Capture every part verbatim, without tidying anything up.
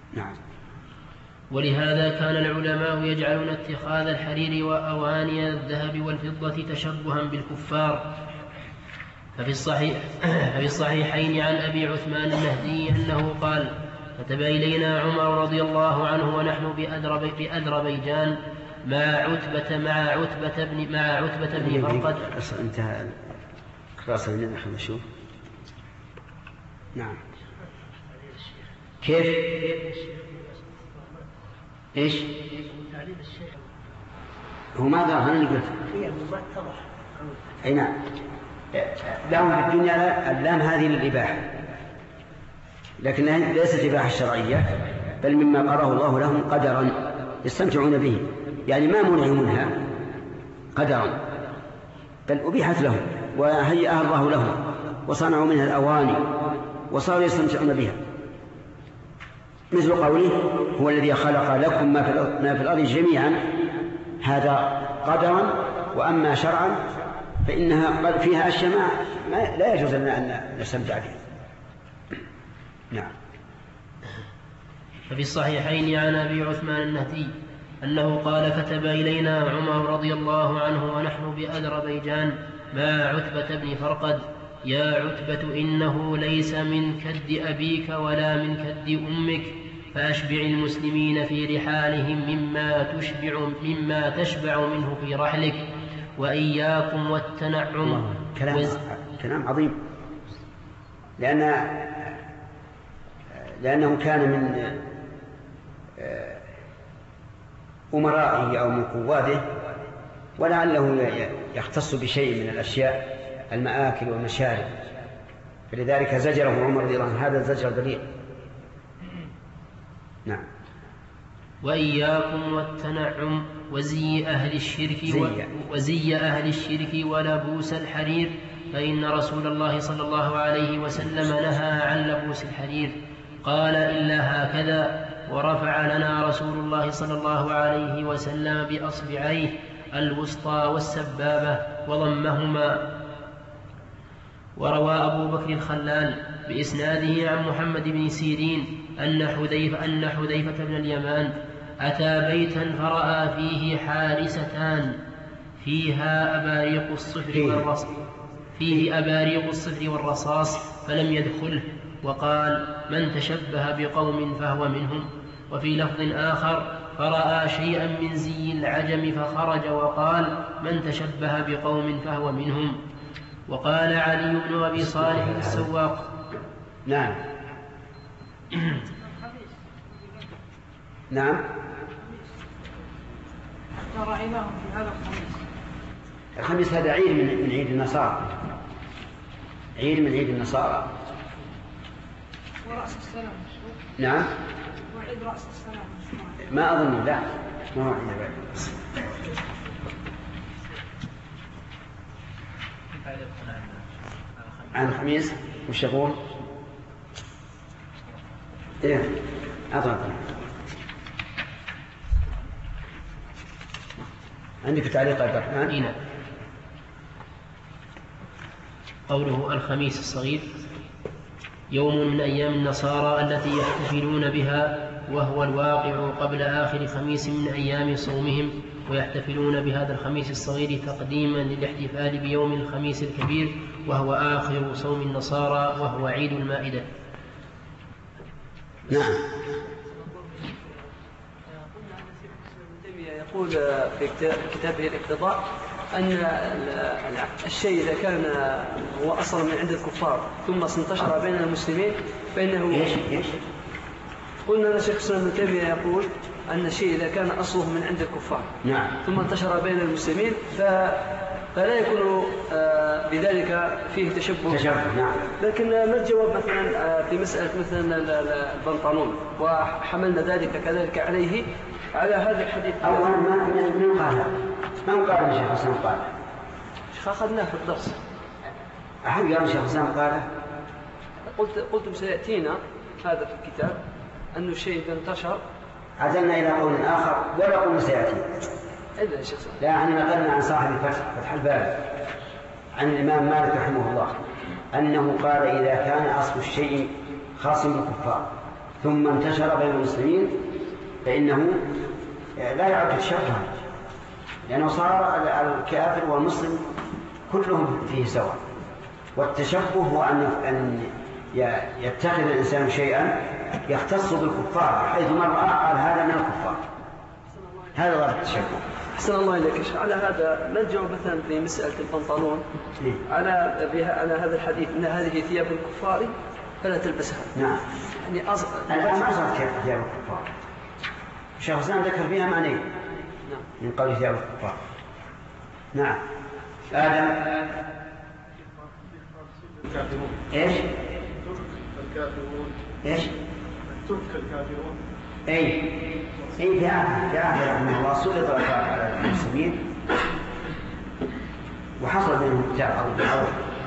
نعم. ولهذا كان العلماء يجعلون اتخاذ الحرير وأواني الذهب والفضة تشبها بالكفار. ففي, الصحيح ففي الصحيحين عن أبي عثمان النهدي أنه قال: كتب إلينا عمر رضي الله عنه ونحن بأذربيجان مع عتبة مع عتبة بن مع عتبة بن فرقد. انتهى خلاص نحن نشوف. نعم. كيف؟ ايش؟ هو ما ظهر أنا اللي قلت. أي نعم. لهم في الدنيا اللام هذه للإباحة، لكنها ليست إباحة شرعية، بل مما قرأه الله لهم قدرا يستمتعون به، يعني ما منعوا منها قدرا بل أبيحت لهم وهيئها الله لهم وصنعوا منها الأواني وصاروا يستمتعون بها، مثل قوله: هو الذي خلق لكم ما في الأرض جميعا، هذا قدرا. وأما شرعا فإنها فيها أشياء ما لا يجوز لنا أن نستمتع بها. نعم. ففي الصحيحين عن أبي عثمان النهدي أنه قال: كتب إلينا عمر رضي الله عنه ونحن بأذربيجان مع عتبة بن فرقد: يا عتبة إنه ليس من كد أبيك ولا من كد أمك، فأشبع المسلمين في رحالهم مما تشبع, مما تشبع منه في رحلك، وإياكم والتنعم. كلام, وز... كلام عظيم، لأن لأنه كان من أمرائه أو من قواته، ولعله يختص بشيء من الأشياء المآكل والمشارب، فلذلك زجره عمر رضي الله عنه هذا الزجر البليغ. نعم. وإياكم والتنعم وزي أهل الشرك و... وزي أهل الشرك ولبوس الحرير، فإن رسول الله صلى الله عليه وسلم نهى عن لبوس الحرير. قال: إلا هكذا. ورفع لنا رسول الله صلى الله عليه وسلم بأصبعيه الوسطى والسبابة وضمهما. وروى أبو بكر الخلال بإسناده عن محمد بن سيرين أن حذيفة, أن حذيفة بن اليمان أتى بيتا فرأى فيه حارستان فيها أباريق الصفر والرصاص فيه أباريق الصفر والرصاص فلم يدخله، وقال: من تشبه بقوم فهو منهم. وفي لفظ آخر: فرأى شيئا من زي العجم فخرج وقال: من تشبه بقوم فهو منهم. وقال علي بن أبي صالح السواق: نعم نعم رأيناهم في هذا الخميس. الخميس هذا عيد من عيد النصارى، عيد من عيد النصارى. ورأس السلام. نعم. وعيد رأس السلام. ما أظن، لا ما هو عيد بعد. عن الخميس وش يقول؟ إيه أظن عندك تعليق عبد الرحمن؟ إيه. قوله الخميس الصغير يوم من أيام النصارى التي يحتفلون بها، وهو الواقع قبل آخر خميس من أيام صومهم، ويحتفلون بهذا الخميس الصغير تقديما للاحتفال بيوم الخميس الكبير وهو آخر صوم النصارى وهو عيد المائدة. نعم. يقول في كتابه الاقتضاء أن الشيء إذا كان هو أصلا من عند الكفار ثم انتشر بين المسلمين فإنه إيش إيش قلنا أن شيخ الإسلام ابن تيمية يقول أن الشيء إذا كان أصله من عند الكفار نعم. ثم انتشر بين المسلمين ف... فلا يكون بذلك فيه تشبه. تشبه نعم. لكن ما الجواب مثلا في مسألة مثلا البنطلون وحملنا ذلك كذلك عليه على هذا الحديث؟ أولا ما من قال من قال الشيخ حسن قال؟ شيخ أخذناه في الدرس. أحد قال الشيخ حسن قال؟ قلت قلتم سيأتينا هذا في الكتاب أن الشيء إذا انتشر. عزلنا إلى قول آخر ولا قول سيأتي. إلا يا شيخ. لا احنا نقلنا عن صاحب الفتح فتح الباري عن الإمام مالك رحمه الله أنه قال إذا كان أصل الشيء خاص بالكفار ثم انتشر بين المسلمين فإنه لا يعد تشبها، لأنه صار الكافر والمسلم كلهم فيه سواء. والتشبه هو أن يتخذ الإنسان شيئا يختص بالكفار، حيث من رأى قال هذا من الكفار، هذا ضرب التشبه. أحسن الله إليك. على هذا ما الجواب مثلا في مسألة البنطلون على بها على هذا الحديث أن هذه ثياب الكفار فلا تلبسها؟ نعم. يعني أص... الآن ما صارت ثياب الكفار. الشيخ الإسلام ذكر فيها معنيين نعم. من قول ثياب الكفار. نعم. آدم. الكافرون. إيش؟ الكافرون. إيش؟ ترك الكافرون. أي أي في عهد في عهد رحمه الله سلط على المسلمين وحصل منهم تعب بالحرب.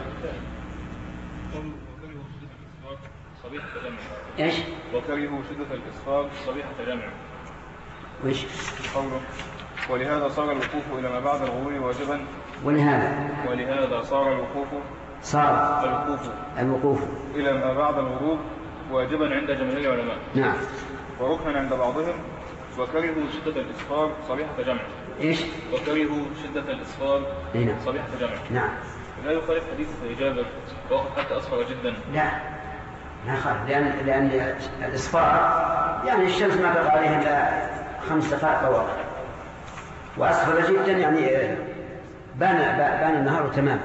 صبيحة جمع. إيش؟ وكرهوا شدة الإسفار صبيحة جمع. وإيش؟ قوله ولهذا صار الوقوف إلى ما بعد الغروب واجبا. ولهذا ولهذا صار الوقوف صار الوقوف الوقوف إلى ما بعد الغروب واجبا عند جماهير العلماء. نعم. وركنا عند بعضهم. وكرهوا شدة الإسفار صبيحة جمع. إيش؟ وكرهوا شدة الإسفار نعم. صبيحة جمع. نعم. لا يخالف حديث جابر وقد حتى أصفر جدا. لا لا خالف، لأن لأن الإصفار يعني الشمس ما بقى عليها إلا خمس دقائق أو أقل، وأصفر جدا يعني بان بان النهار تمام.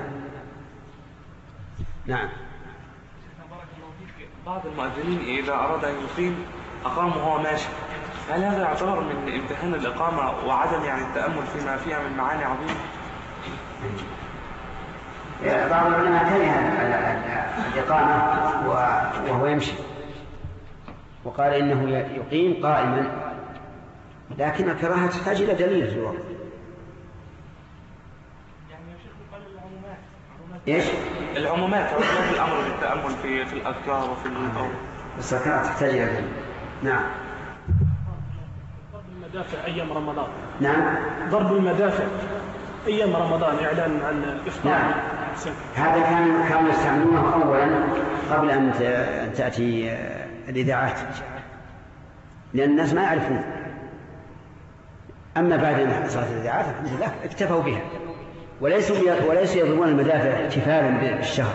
نعم. بعض المؤذنين إذا أراد أن يقيم أقام وهو ماشي، هل هذا يعتبر من امتهان الإقامة وعدم يعني التأمل فيما فيها من معاني عظيمة؟ بعض العلماء كره الإقامة وهو يمشي، وقال إنه يقيم قائما، لكن الكراهة تحتاج إلى دليل في الوقت. إيش؟ العمومات عمومات الأمر بالتأمل في في الأذكار وفي القول. بس الكراهة تحتاج إلى دليل. نعم. ضرب المدافع أيام رمضان. نعم. ضرب المدافع أيام رمضان إعلان عن الإفطار. نعم. هذا كان كانوا يستعملونه أولا قبل أن تأتي الإذاعات، لأن الناس ما يعرفون. أما بعد أن صارت الإذاعات الحمد لله اكتفوا بها، وليسوا وليسوا يضربون المدافع احتفالا بالشهر.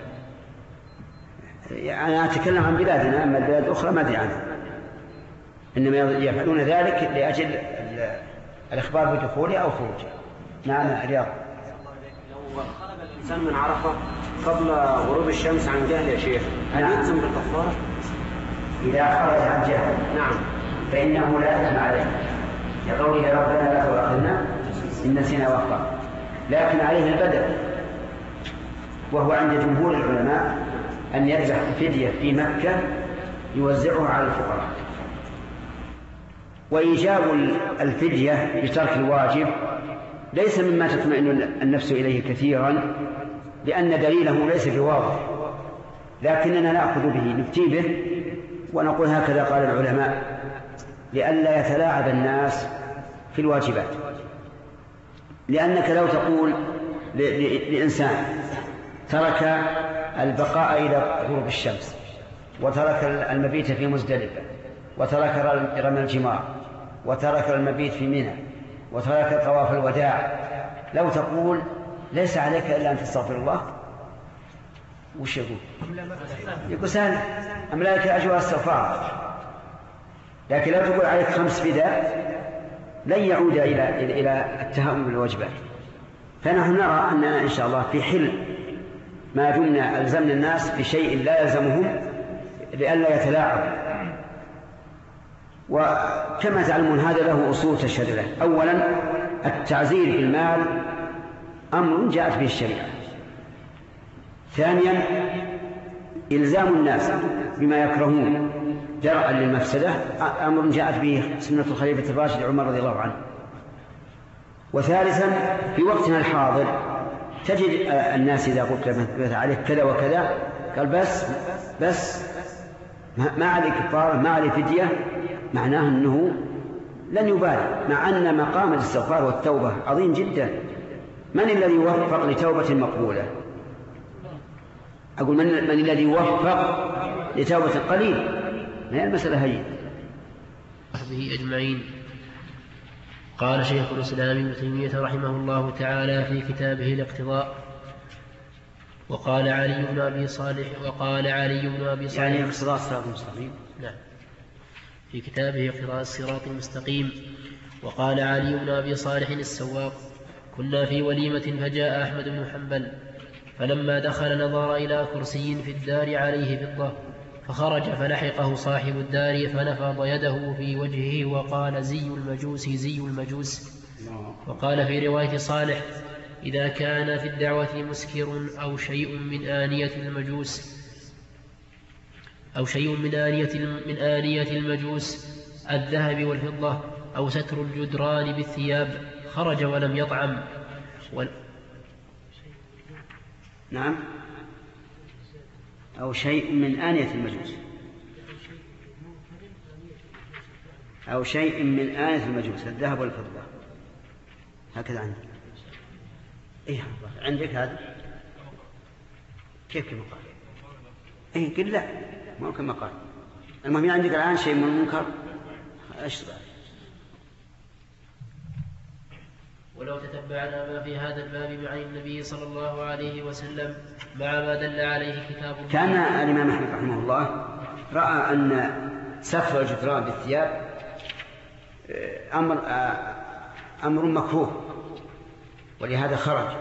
أنا أتكلم عن بلادنا، أما البلاد الأخرى ما أدري عنها، إنما يفعلون ذلك لأجل الإخبار بدخوله أو خروجه. نعم. رياض. لو خرج الإنسان من عرفة قبل غروب الشمس عن جهل يا شيخ، هل نعم. يلزم بالكفارة؟ إذا خرج عن جهل نعم فإنه لا إثم عليه، لقوله ربنا لا تؤاخذنا إن نسينا واخطأنا، لكن عليه البدل، وهو عند جمهور العلماء أن يذبح فدية في مكة يوزعها على الفقراء. وإيجاب الفدية بترك الواجب ليس مما تطمئن النفس إليه كثيرا، لأن دليله ليس بواضح، لكننا نأخذ به نفتي به ونقول هكذا قال العلماء، لئلا يتلاعب الناس في الواجبات. لأنك لو تقول لإنسان ترك البقاء إلى غروب الشمس، وترك المبيت في مزدلفة، وترك رمي الجمار، وترك المبيت في منى، وترك طواف الوداع، لو تقول ليس عليك إلا أن تستغفر الله، وش يقول؟ يقول سهل، أملاك أجوى السفارة. لكن لو تقول عليك خمس فداء لن يعود إلى إلى التهاون بالواجبات. فنحن نرى أننا إن شاء الله في حل ما دمنا ألزمنا الناس بشيء لا يلزمهم لئلا يتلاعب. وكما تعلمون هذا له أصول تشهد له. أولا التعزير بالمال أمر جاءت به الشريعة. ثانيا إلزام الناس بما يكرهون درءا للمفسدة أمر جاءت به سنة الخليفة الراشد عمر رضي الله عنه. وثالثا في وقتنا الحاضر تجد الناس إذا قلت عليك كذا وكذا قال بس بس ما عليه كفارة ما عليه فدية، معناه أنه لن يبالي، مع أن مقام الاستغفار والتوبة عظيم جدا. من الذي يوفق لتوبة مقبولة؟ أقول من, من الذي يوفق لتوبة قليل، ما هي المسألة هي وصحبه أجمعين. قال شيخ الإسلام ابن تيمية رحمه الله تعالى في كتابه الاقتضاء: وقال علي بن أبي صالح وقال علي بن أبي صالح يعني اقتضاء الصراط المستقيم. نعم، في كتابه اقتضاء الصراط المستقيم. وقال علي بن أبي صالح السواق: كنا في وليمة فجاء أحمد بن حنبل، فلما دخل نظر إلى كرسي في الدار عليه فضة، فخرج فلحقه صاحب الدار فنفض يده في وجهه وقال: زي المجوس زي المجوس. وقال في رواية صالح: إذا كان في الدعوة مسكر أو شيء من آنية المجوس أو شيء من آنية من آنية المجوس الذهب والفضة أو ستر الجدران بالثياب خرج ولم يطعم. و... نعم، أو شيء من آنية المجوس أو شيء من آنية المجوس الذهب والفضة، هكذا عندك. إيه عندك هذا كيف كما قال؟ إيه قل لا ما هو كما قال. المهم عندك الآن شيء من المنكر أشتغل. ولو تتبعنا ما في هذا الباب عن النبي صلى الله عليه وسلم مع ما دل عليه كتاب الله. كان الإمام أحمد رحمه الله رأى أن ستر الجدران بالثياب أمر أمر مكروه، ولهذا خرج.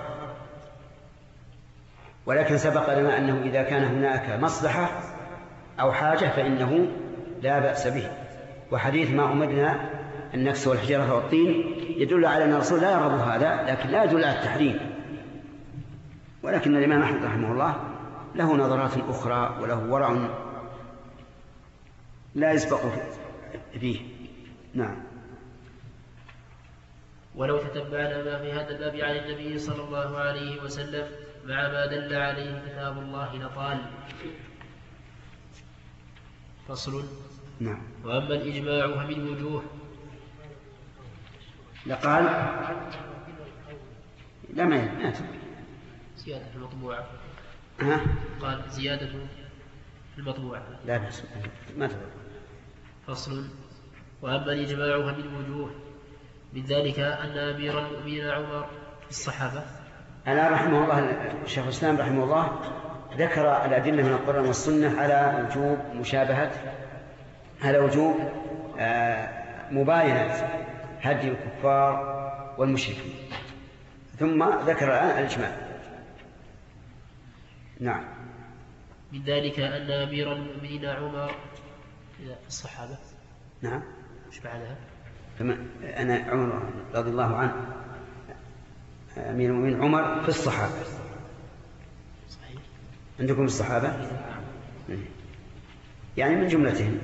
ولكن سبق لنا أنه إذا كان هناك مصلحة أو حاجة فإنه لا بأس به. وحديث ما أمرنا أن نكسو الحجارة والطين يدل على أن الرسول لا يرغب هذا، لكن لا يدل على التحريم. ولكن الإمام أحمد رحمه الله له نظرات أخرى وله ورع لا يسبق فيه. نعم. ولو تتبعنا ما في هذا الباب عن النبي صلى الله عليه وسلم مع ما دل عليه كتاب الله لطال. فصل. نعم. وأما الإجماع فمن وجوه. لقال لا ما يأتي زيادة في المطبوعة. ها؟ قال زيادة في المطبوعة. لا بأس ما تقول. فصل. وأما الإجماع فمن وجوه، من ذلك أن أمير المؤمنين عمر في الصحابة. أنا رحمه الله الشيخ الإسلام رحمه الله ذكر الأدلة من القرآن والسنة على وجوب مشابهة، على وجوب مباينة هدي الكفار والمشركين، ثم ذكر الآن الإجماع. نعم. من ذلك أن أمير المؤمنين عمر في الصحابة. نعم. مش بعدها؟ فما أنا عمر رضي الله عنه أمير المؤمنين عمر في الصحابة. صحيح. عندكم الصحابة يعني من جملتهم.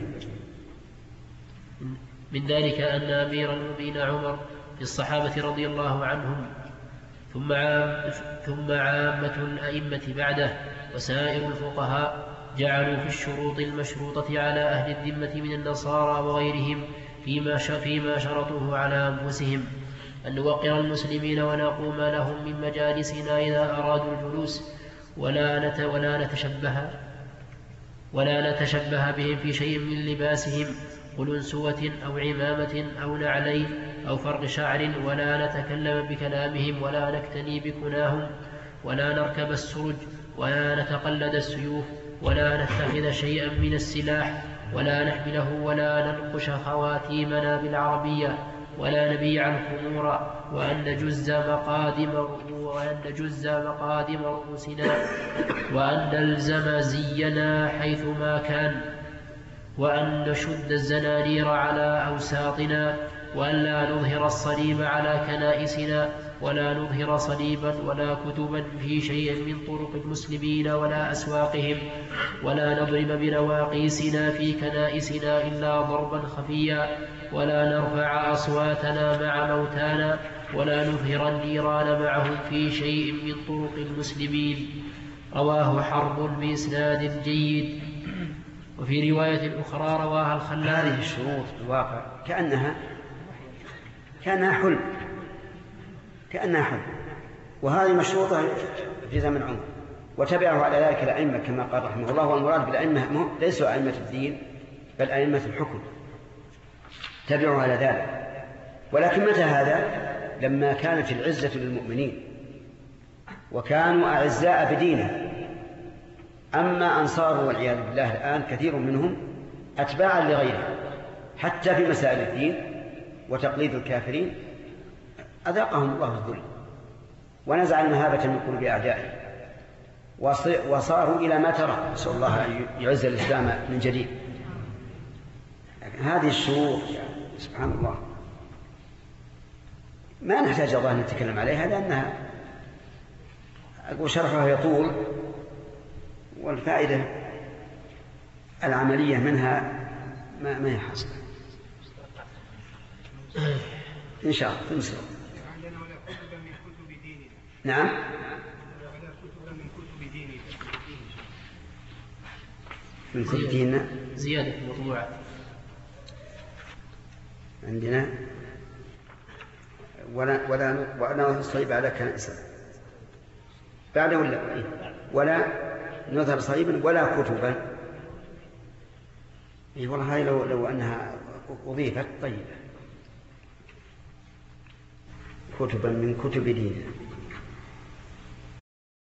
من ذلك أن أمير المؤمنين عمر في الصحابة رضي الله عنهم، ثم عام ثم عامة الأئمة بعده وسائر الفقهاء جعلوا في الشروط المشروطة على أهل الذمة من النصارى وغيرهم فيما فيما شرطوه على أنفسهم أن نوقر المسلمين ونقوم لهم من مجالسنا إذا أرادوا الجلوس، ولا نت ولا نتشبه ولا نتشبه بهم في شيء من لباسهم، قلنسوة أو عمامة أو نعلين أو فرق شعر، ولا نتكلم بكلامهم ولا نكتني بكناهم، ولا نركب السرج ولا نتقلد السيوف، ولا نتخذ شيئا من السلاح، ولا نحمله، ولا ننقش خواتيمنا بالعربية، ولا نبيع الخمور، وأن نجز مقادم وأن نجز مقادم رؤوسنا، وأن نلزم زينا حيثما كان، وأن نشد الزنانير على أوساطنا، وأن لا نظهر الصليب على كنائسنا، ولا نظهر صليبا ولا كتبا في شيء من طرق المسلمين ولا أسواقهم، ولا نضرب بنواقيسنا في كنائسنا إلا ضربا خفيا، ولا نرفع أصواتنا مع موتانا، ولا نظهر النيران معهم في شيء من طرق المسلمين. رواه حرب بإسناد جيد. وفي رواية أخرى رواها الخلال. هذه الشروط في الواقع كأنها كأنها حلم كأنها حلم وهذه مشروطة في زمن عمر، وتبعه على ذلك الأئمة كما قال رحمه الله. والمراد بالأئمة ليسوا أئمة الدين بل أئمة الحكم تبعوا على ذلك. ولكن متى هذا؟ لما كانت العزة للمؤمنين وكانوا أعزاء بدينه. أما أنصار والعياذ بالله الآن كثير منهم أتباعا لغيره، حتى في مسائل الدين وتقليد الكافرين أذاقهم الله الذل ونزع المهابة من قلوب أعدائه وصاروا إلى ما ترى. نسأل الله أن يعز الإسلام من جديد. هذه الشروط سبحان الله ما نحتاج الله أن نتكلم عليها، لأنها أقول شرحها يطول، والفائدة العملية منها ما ما هي حاصلة إن شاء الله تنسى. نعم من كتب ديننا زيادة مطبوعة عندنا ولا ولا ولا نصيب على كنائس بعد ولا ولا نظهر صليبا ولا كتبا. اي والله هاي لو لو انها اضيفت طيبه كتبا من كتب ديننا.